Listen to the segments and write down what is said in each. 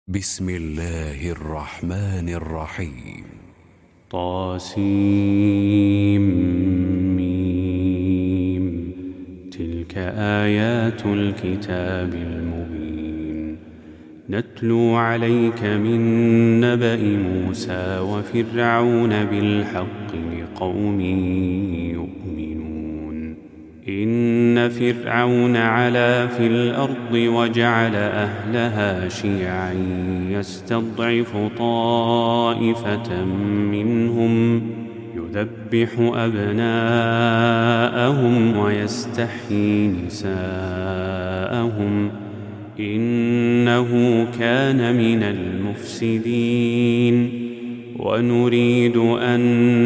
بسم الله الرحمن الرحيم. طاسيم. تلك آيات الكتاب المبين. نتلو عليك من نبأ موسى وفرعون بالحق لقوم يؤمنون. إن فرعون علا في الأرض وجعل أهلها شيعا يستضعف طائفة منهم يذبح أبناءهم ويستحيي نساءهم إنه كان من المفسدين. ونريد أن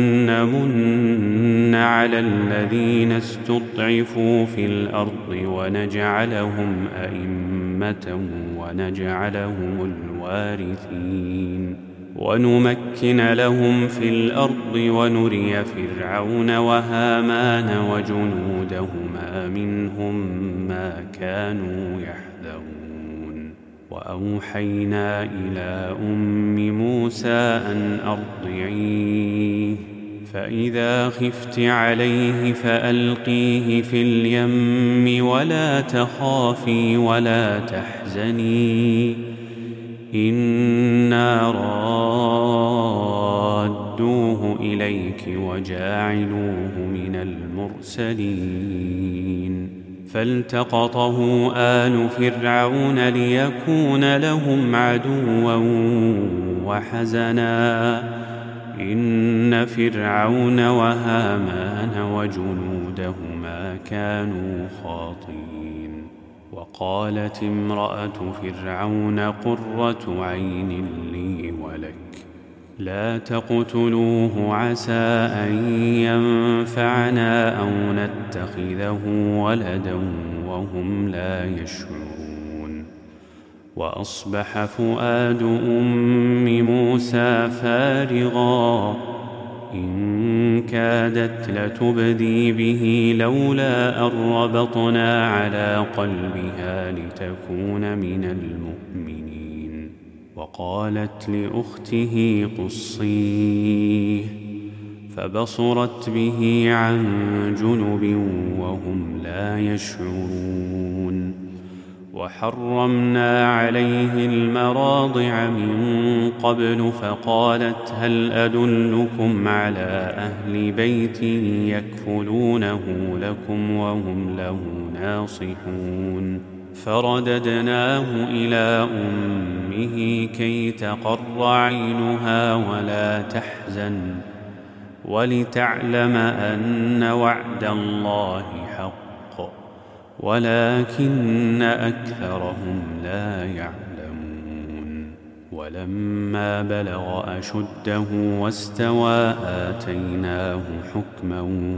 نمن على الذين استضعفوا في الأرض ونجعلهم أئمة ونجعلهم الوارثين ونمكن لهم في الأرض ونري فرعون وهامان وجنودهما منهم ما كانوا يحذرون. وأوحينا إلى أم موسى أن أرضعيه فإذا خفت عليه فألقيه في اليم ولا تخافي ولا تحزني إنا رادوه إليك وجاعلوه من المرسلين. فالتقطه آل فرعون ليكون لهم عدوا وحزنا إن فرعون وهامان وجنودهما كانوا خاطئين. وقالت امرأة فرعون قرة عين لي ولك لا تقتلوه عسى أن ينفعنا أو نتخذه ولدا وهم لا يشعرون. وأصبح فؤاد أم موسى فارغا إن كادت لتبدي به لولا أن ربطنا على قلبها لتكون من المؤمنين. وقالت لأخته قصيه فبصرت به عن جنب وهم لا يشعرون. وحرمنا عليه المراضع من قبل فقالت هل أدلكم على أهل بيت يكفلونه لكم وهم له ناصحون. فرددناه إلى أمه كي تقر عينها ولا تحزن ولتعلم أن وعد الله حق ولكن أكثرهم لا يعلمون. ولما بلغ أشده واستوى آتيناه حكما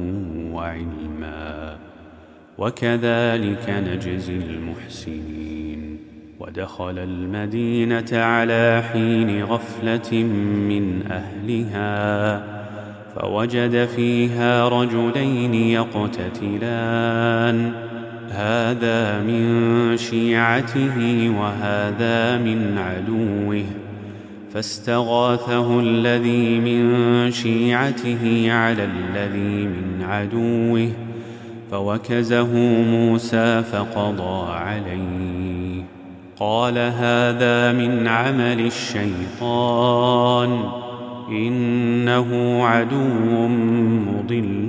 وعلما وكذلك نجزي المحسنين. ودخل المدينة على حين غفلة من أهلها فوجد فيها رجلين يقتتلان هذا من شيعته وهذا من عدوه فاستغاثه الذي من شيعته على الذي من عدوه فوكزه موسى فقضى عليه قال هذا من عمل الشيطان إنه عدو مضل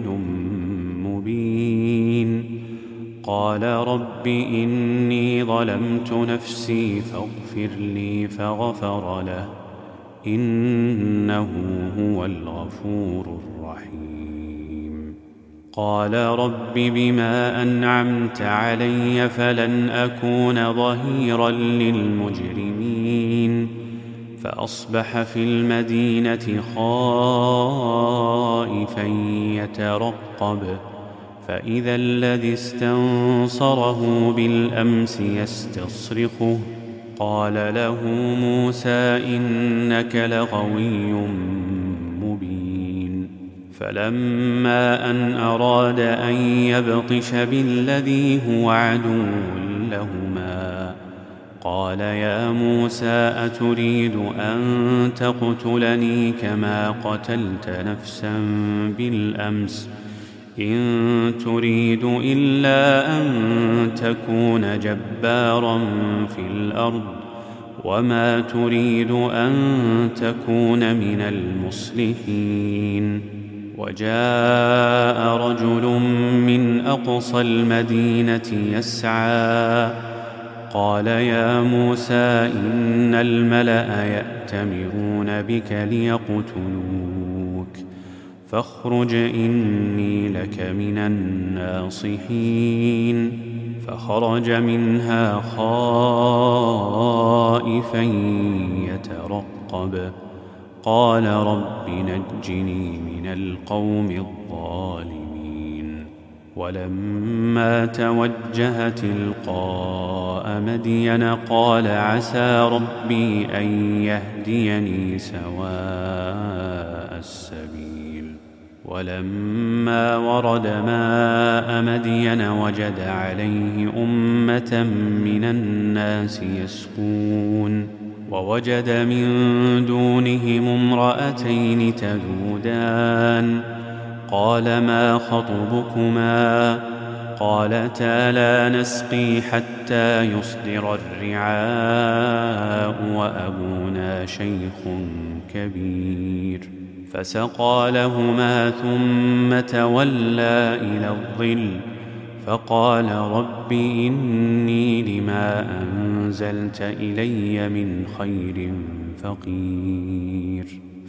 مبين. قال رب إني ظلمت نفسي فاغفر لي فغفر له إنه هو الغفور الرحيم. قال رب بما أنعمت علي فلن أكون ظهيرا للمجرمين. فأصبح في المدينة خائفا يترقب فإذا الذي استنصره بالأمس يستصرخه قال له موسى إنك لغوي مبين. فلما أن أراد أن يبطش بالذي هو عدو لهما قال يا موسى أتريد أن تقتلني كما قتلت نفسا بالأمس إن تريد إلا أن تكون جبارا في الأرض وما تريد أن تكون من المصلحين. وجاء رجل من أقصى المدينة يسعى قال يا موسى إن الملأ يأتمرون بك ليقتلوك فاخرج إني لك من الناصحين. فخرج منها خائفا يترقب قال رب نجني من القوم الظالمين. ولما توجه تلقاء مدين قال عسى ربي أن يهديني سواء السبيل. ولما ورد ماء مدين وجد عليه أمة من الناس يسقون ووجد من دونهم امرأتين تذودان قال ما خطبكما قالتا لا نسقي حتى يصدر الرعاء وأبونا شيخ كبير. فسقى لهما ثم تولى إلى الظل فقال رب إني لما أنزلت إلي من خير فقير.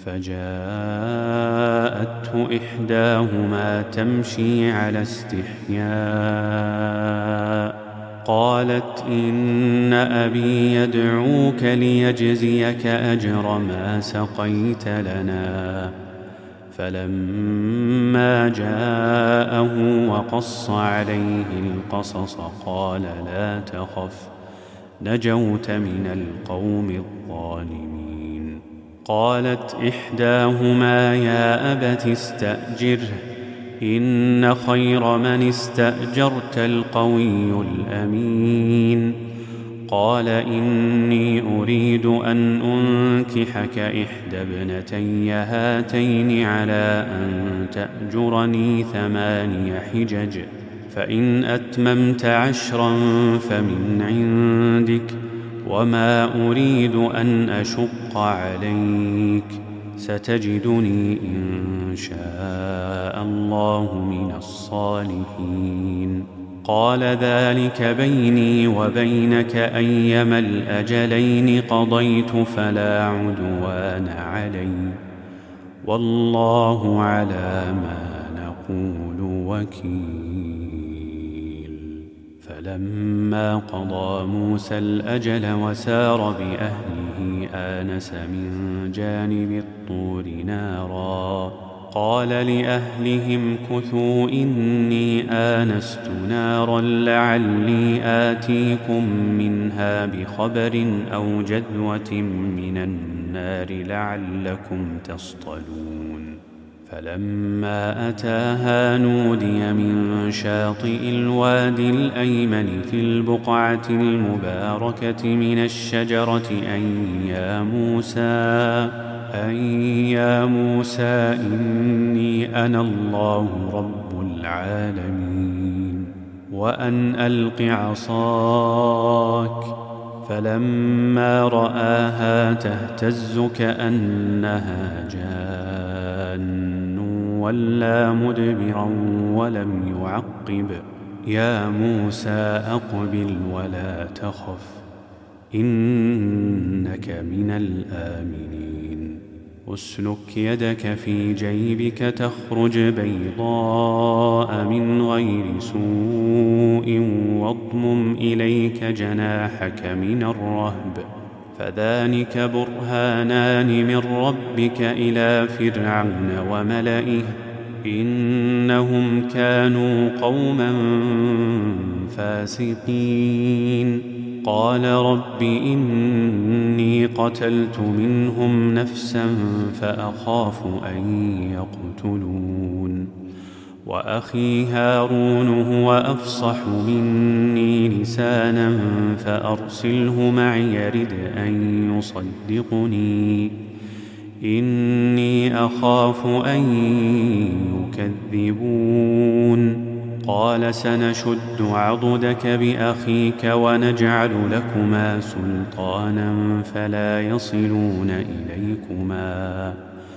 فجاءته إحداهما تمشي على استحياء قالت إن أبي يدعوك ليجزيك أجر ما سقيت لنا. فلما جاءه وقص عليه القصص قال لا تخف نجوت من القوم الظالمين. قالت إحداهما يا أبت استأجره إن خير من استأجرت القوي الأمين. قال إني أريد أن أنكحك إحدى ابنتي هاتين على أن تأجرني 8 حجج فإن أتممت 10 فمن عندك وما أريد أن أشق عليك ستجدني إن شاء الله من الصالحين. قال ذلك بيني وبينك أيما الأجلين قضيت فلا عدوان علي والله على ما نقول وكيل. فلما قضى موسى الأجل وسار بأهله آنس من جانب الطور نارا قال لأهلهم كثوا إني آنست نارا لعلي آتيكم منها بخبر أو جذوة من النار لعلكم تصطلون. فلما أتاها نودي من شاطئ الوادي الأيمن في البقعة المباركة من الشجرة أن يا موسى إني أنا الله رب العالمين وأن ألق عصاك. فلما رآها تهتز كأنها جان ولى مدبرا ولم يعقب. يا موسى أقبل ولا تخف إنك من الآمنين. أسلك يدك في جيبك تخرج بيضاء من غير سوء واضمم إليك جناحك من الرهب فذلك برهانان من ربك إلى فرعون وملئه إنهم كانوا قوما فاسقين. قال رب إني قتلت منهم نفسا فأخاف أن يقتلون وأخي هارون هو أفصح مني لسانا فأرسله معي رد أن يصدقني إني أخاف أن يكذبون. قال سنشد عضدك بأخيك ونجعل لكما سلطانا فلا يصلون إليكما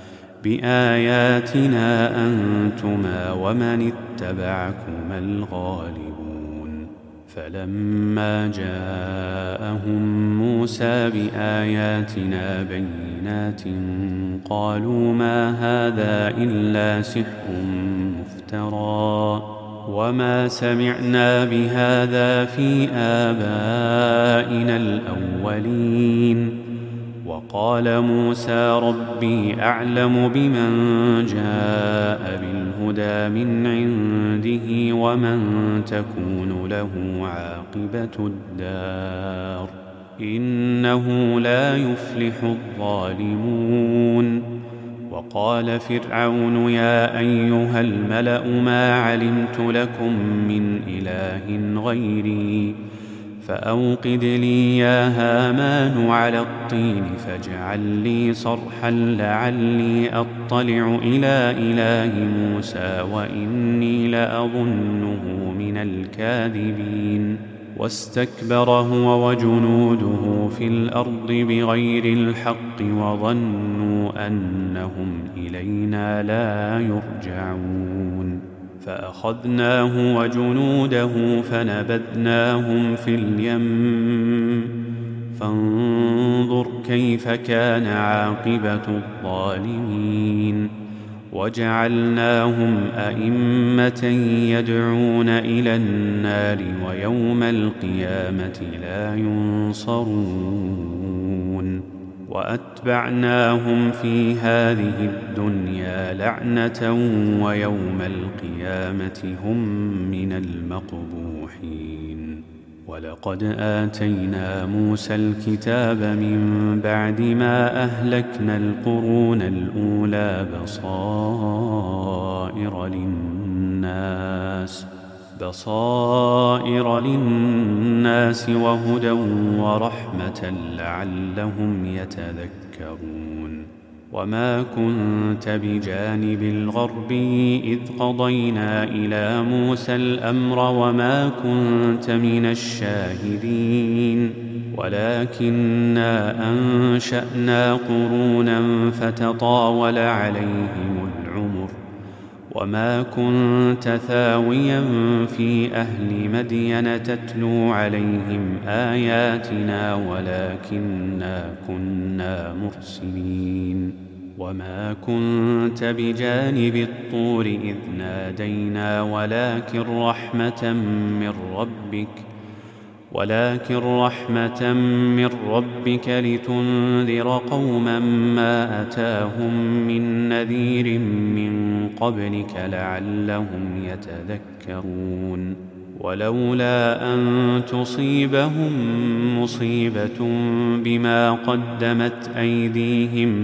بآياتنا أنتما ومن اتبعكما الغالبون. فلما جاءهم موسى بآياتنا بينات قالوا ما هذا إلا سحر مفترى وما سمعنا بهذا في آبائنا الأولين. وقال موسى ربي أعلم بمن جاء بالهدى من عنده ومن تكون له عاقبة الدار إنه لا يفلح الظالمون. وقال فرعون يا أيها الملأ ما علمت لكم من إله غيري فأوقد لي يا هامان على الطين فاجعل لي صرحا لعلي أطلع إلى إله موسى وإني لأظنه من الكاذبين. واستكبر هو وجنوده في الأرض بغير الحق وظنوا أنهم إلينا لا يرجعون. فأخذناه وجنوده فنبذناهم في اليم فانظر كيف كان عاقبة الظالمين. وجعلناهم أئمة يدعون إلى النار ويوم القيامة لا ينصرون. وأتبعناهم في هذه الدنيا لعنة ويوم القيامة هم من المقبوحين. ولقد آتينا موسى الكتاب من بعد ما أهلكنا القرون الأولى بصائر للناس وهدى ورحمة لعلهم يتذكرون. وما كنت بجانب الغربي إذ قضينا إلى موسى الأمر وما كنت من الشاهدين ولكننا أنشأنا قرونا فتطاول عليهم العمر وما كنت ثاويا في أهل مدين تتلو عليهم آياتنا ولكننا كنا مرسلين. وما كنت بجانب الطور إذ نادينا ولكن رحمة من ربك لتنذر قوما ما أتاهم من نذير من قبلك لعلهم يتذكرون. ولولا أن تصيبهم مصيبة بما قدمت أيديهم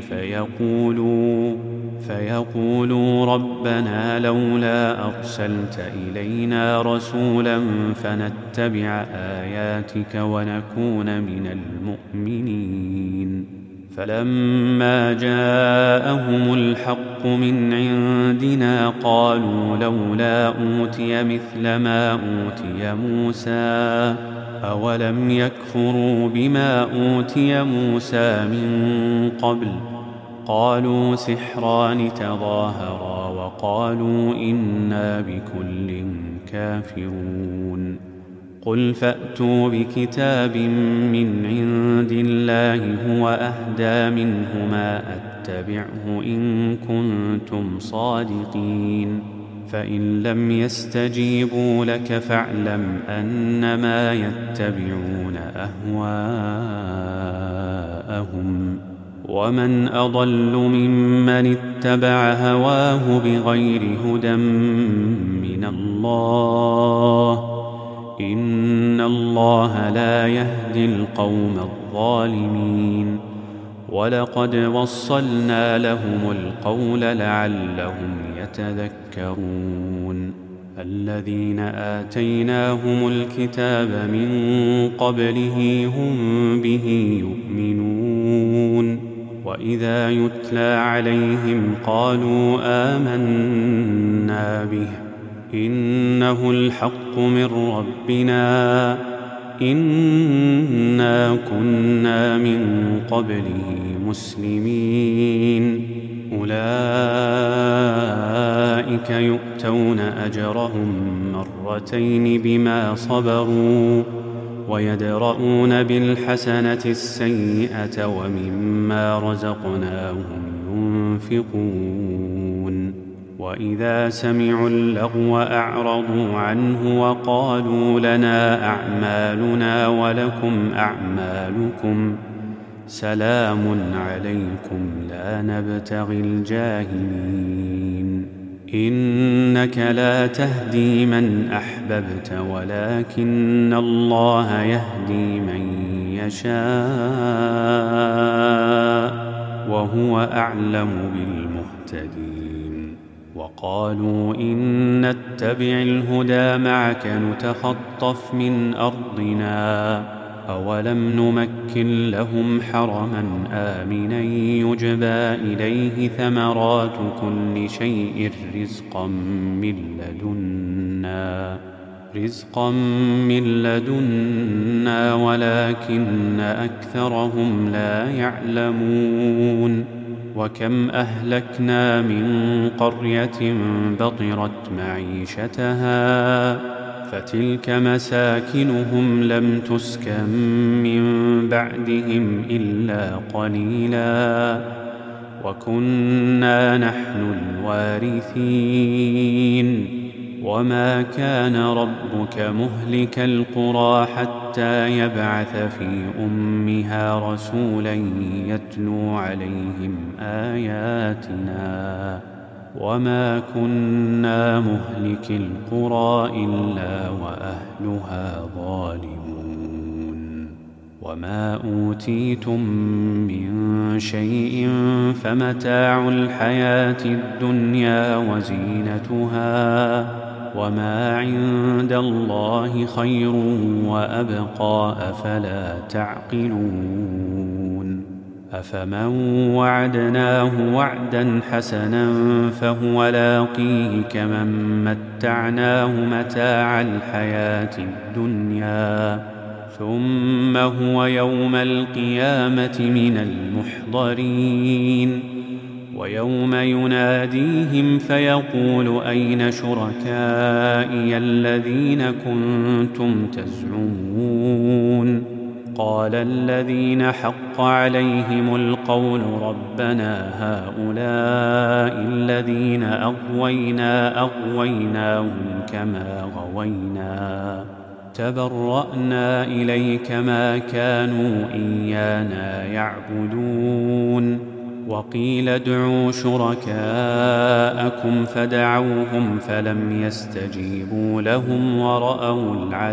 فيقولوا ربنا لولا أرسلت إلينا رسولا فنتبع آياتك ونكون من المؤمنين. فلما جاءهم الحق من عندنا قالوا لولا أوتي مثل ما أوتي موسى أولم يكفروا بما أوتي موسى من قبل قالوا سحران تظاهرا وقالوا إنا بكل كافرون. قل فأتوا بكتاب من عند الله هو أهدى منهما أتبعه إن كنتم صادقين. فإن لم يستجيبوا لك فاعلم أنما يتبعون أهواءهم ومن أضل ممن اتبع هواه بغير هدى من الله إن الله لا يهدي القوم الظالمين. ولقد وصلنا لهم القول لعلهم يتذكرون الذين آتيناهم الكتاب من قبله هم به يؤمنون وإذا يتلى عليهم قالوا آمنا به إنه الحق من ربنا إنا كنا من قبله مسلمين أولئك يؤتون أجرهم مرتين بما صبروا ويدرؤون بالحسنة السيئة ومما رزقناهم ينفقون وإذا سمعوا اللغو أعرضوا عنه وقالوا لنا أعمالنا ولكم أعمالكم سلام عليكم لا نبتغي الجاهلين إنك لا تهدي من أحببت ولكن الله يهدي من يشاء وهو أعلم بالمهتدين وقالوا إن نتبع الهدى معك نتخطف من أرضنا أولم نمكن لهم حرما آمنا يجبى إليه ثمرات كل شيء رزقا من لدنا ولكن أكثرهم لا يعلمون وكم أهلكنا من قرية بطرت معيشتها فتلك مساكنهم لم تسكن من بعدهم إلا قليلا وكنا نحن الوارثين وما كان ربك مهلك القرى حتى يبعث في أمها رسولا يتلو عليهم آياتنا وما كنا مهلك القرى إلا وأهلها ظالمون وما أوتيتم من شيء فمتاع الحياة الدنيا وزينتها وما عند الله خير وأبقى أفلا تعقلون أفمن وعدناه وعدا حسنا فهو لاقيه كمن متعناه متاع الحياة الدنيا ثم هو يوم القيامة من المحضرين ويوم يناديهم فيقول أين شركائي الذين كنتم تزعمون قال الذين حق عليهم القول ربنا هؤلاء الذين أغويناهم كما غوينا تبرأنا إليك ما كانوا إيانا يعبدون وقيل ادعوا شركاءكم فدعوهم فلم يستجيبوا لهم ورأوا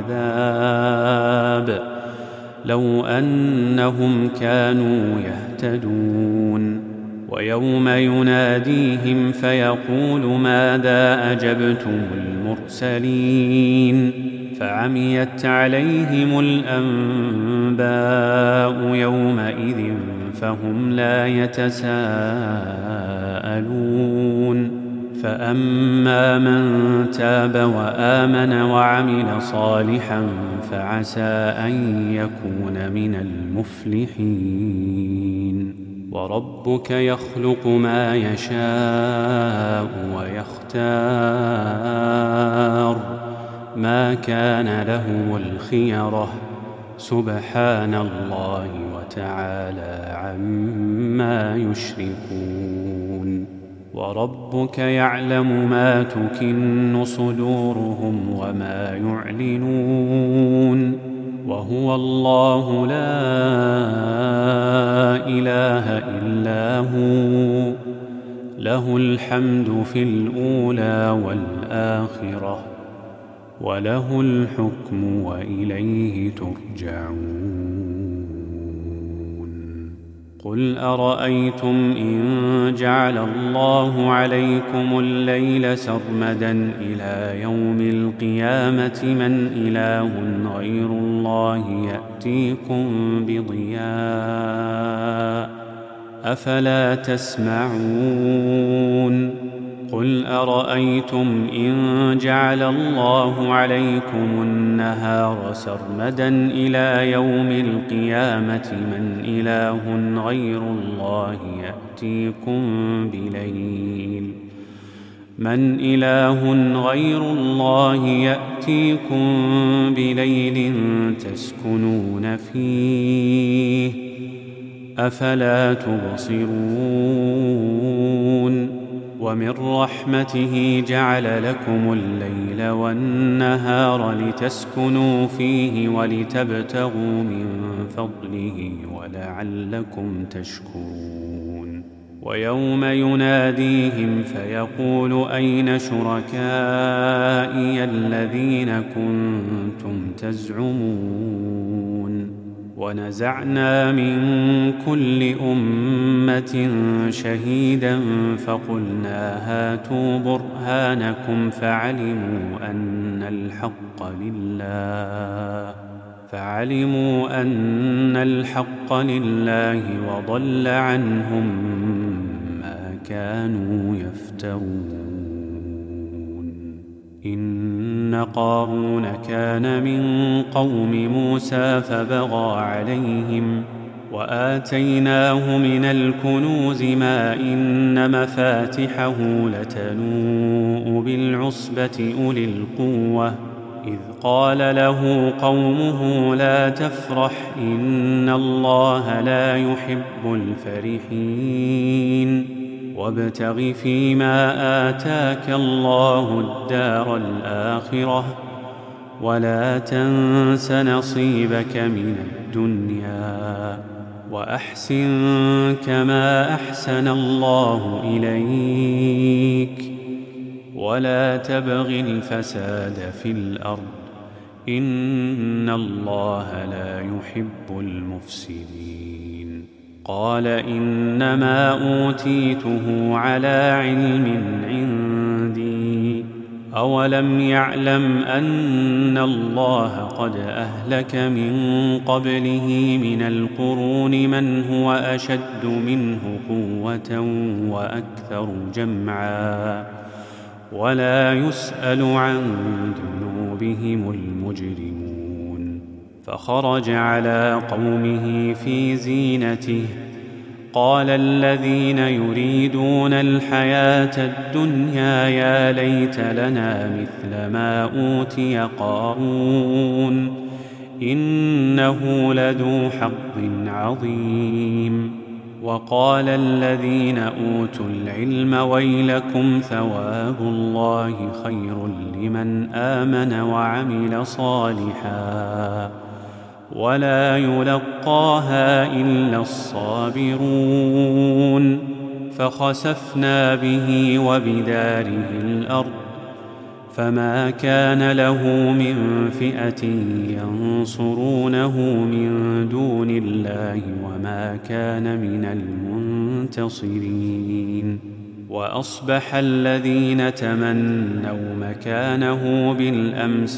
العذاب لو أنهم كانوا يهتدون ويوم يناديهم فيقول ماذا أجبتم المرسلين فعميت عليهم الأنباء يومئذ فهم لا يتساءلون فأما من تاب وآمن وعمل صالحا فعسى أن يكون من المفلحين وربك يخلق ما يشاء ويختار ما كان له الخيرة سبحان الله وتعالى عما يشركون وربك يعلم ما تكن صدورهم وما يعلنون وهو الله لا إله إلا هو له الحمد في الأولى والآخرة وله الحكم وإليه ترجعون قل أرأيتم إن جعل الله عليكم الليل سرمدا إلى يوم القيامة من إله غير الله يأتيكم بضياء أفلا تسمعون قل أرأيتم إن جعل الله عليكم النهار سرمدا إلى يوم القيامة من إله غير الله يأتيكم بليل من إله غير الله يأتيكم بليل تسكنون فيه أفلا تبصرون ومن رحمته جعل لكم الليل والنهار لتسكنوا فيه ولتبتغوا من فضله ولعلكم تشكرون ويوم يناديهم فيقول أين شركائي الذين كنتم تزعمون ونزعنا من كل أمة شهيدا فقلنا هاتوا برهانكم فعلموا أن الحق لله وضل عنهم ما كانوا يفترون إن قارون كان من قوم موسى فبغى عليهم وآتيناه من الكنوز ما إن مفاتحه لتنوء بالعصبة أولي القوة إذ قال له قومه لا تفرح إن الله لا يحب الفرحين وابتغ فيما آتاك الله الدار الآخرة ولا تنس نصيبك من الدنيا وأحسن كما أحسن الله إليك ولا تبغ الفساد في الأرض إن الله لا يحب المفسدين قال إنما أوتيته على علم عندي أولم يعلم أن الله قد أهلك من قبله من القرون من هو أشد منه قوة وأكثر جمعا ولا يسأل عن ذنوبهم المجرمون فخرج على قومه في زينته قال الذين يريدون الحياة الدنيا يا ليت لنا مثل ما أوتي قارون إنه لذو حظ عظيم وقال الذين أوتوا العلم ويلكم ثواب الله خير لمن آمن وعمل صالحا ولا يلقاها إلا الصابرون فخسفنا به وبداره الأرض فما كان له من فئة ينصرونه من دون الله وما كان من المنتصرين وأصبح الذين تمنوا مكانه بالأمس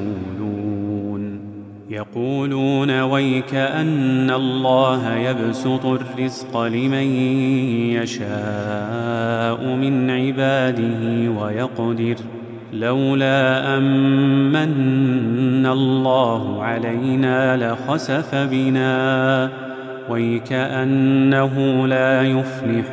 يقولون ويك أن الله يبسط الرزق لمن يشاء من عباده ويقدر لولا أمن الله علينا لخسف بنا ويكأنه لا يفلح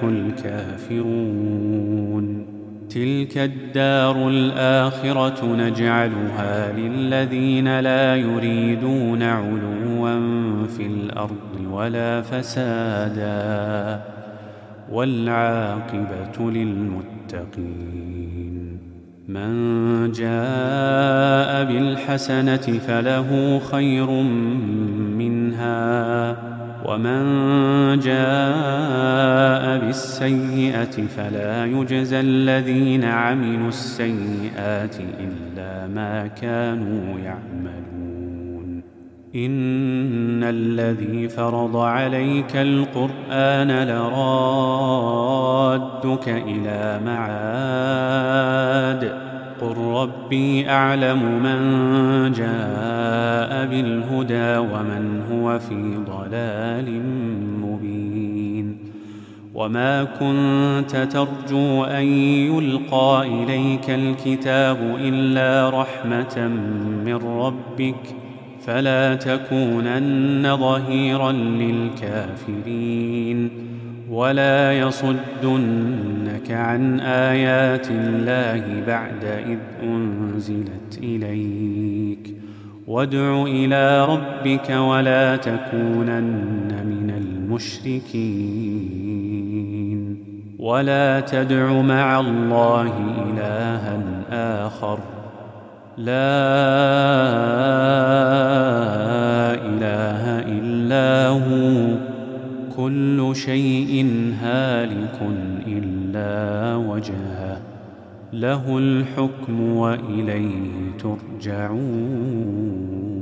الكافرون تلك الدار الآخرة نجعلها للذين لا يريدون علوا في الأرض ولا فسادا والعاقبة للمتقين من جاء بالحسنة فله خير منها ومن جاء بالسيئة فلا يجزى الذين عملوا السيئات إلا ما كانوا يعملون إن الذي فرض عليك القرآن لرادك إلى معاد قل ربي أعلم من جاء بالهدى ومن هو في ضلال مبين وما كنت ترجو أن يلقى إليك الكتاب إلا رحمة من ربك فلا تكونن ظهيرا للكافرين ولا يصدنك عن آيات الله بعد إذ أنزلت إليك وادع إلى ربك ولا تكونن من المشركين ولا تدع مع الله إلها آخر لا إله إلا هو كل شيء هالك إلا وجهه له الحكم وإليه ترجعون